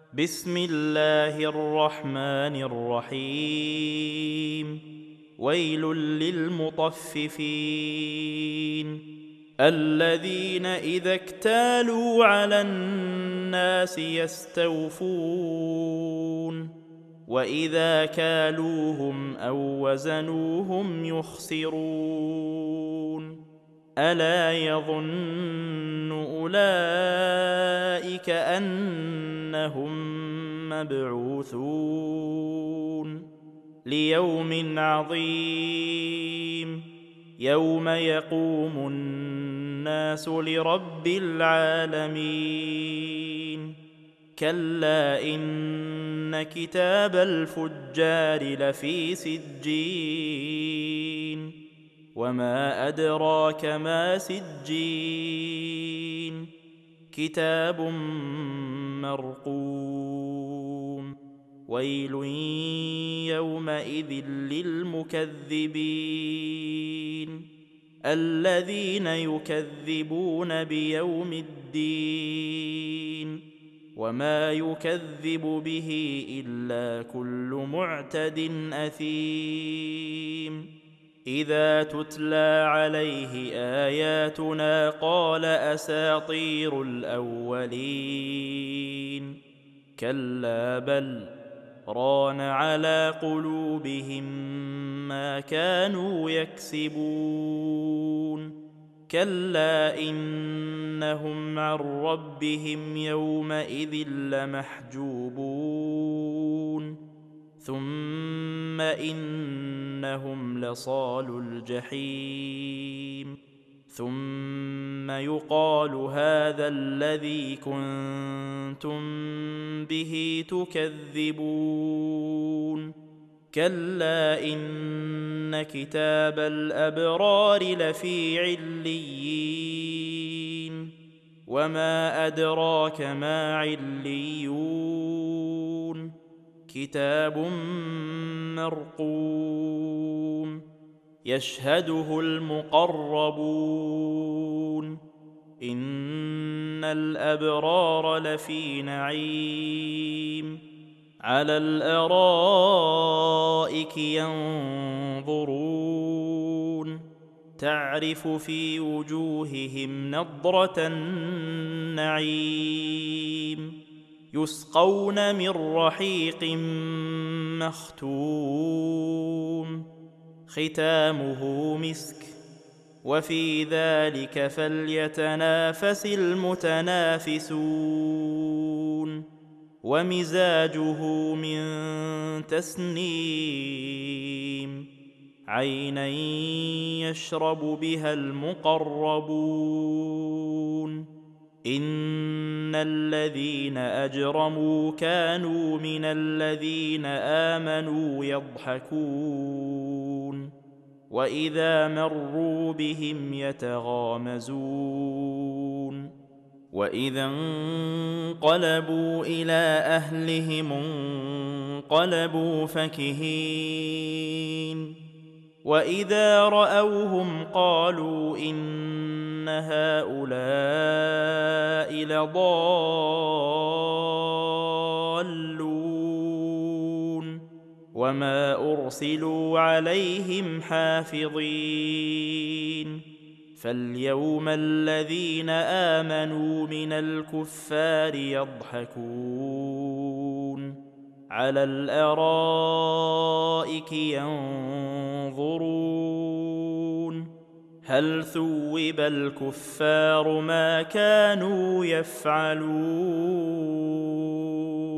بسم الله الرحمن الرحيم. ويل للمطففين الذين إذا اكتالوا على الناس يستوفون وإذا كالوهم أو وزنوهم يخسرون ألا يظن أولئك أنهم مبعوثون ليوم عظيم يوم يقوم الناس لرب العالمين كلا إن كتاب الفجار لفي سجين وما أدراك ما سجين كتاب مرقوم ويل يومئذ للمكذبين الذين يكذبون بيوم الدين وما يكذب به إلا كل معتد أثيم إذا تتلى عليه آياتنا قال أساطير الأولين كلا بل ران على قلوبهم ما كانوا يكسبون كلا إنهم عن ربهم يومئذ لمحجوبون ثم إنهم لصالو الجحيم ثم يقال هذا الذي كنتم به تكذبون كلا إن كتاب الأبرار لفي عليين وما أدراك ما عليون كتاب مرقوم يشهده المقربون إن الأبرار لفي نعيم على الأرائك ينظرون تعرف في وجوههم نضرة النعيم يسقون من رحيق مختوم ختامه مسك وفي ذلك فليتنافس المتنافسون ومزاجه من تسنيم عينا يشرب بها المقربون إن الذين أجرموا كانوا من الذين آمنوا يضحكون وإذا مروا بهم يتغامزون وإذا انقلبوا إلى أهلهم انقلبوا فكهين وإذا رأوهم قالوا إن هؤلاء لضالون وما أرسلوا عليهم حافظين فاليوم الذين آمنوا من الكفار يضحكون على الأرائك ينظرون هل ثوب الكفار ما كانوا يفعلون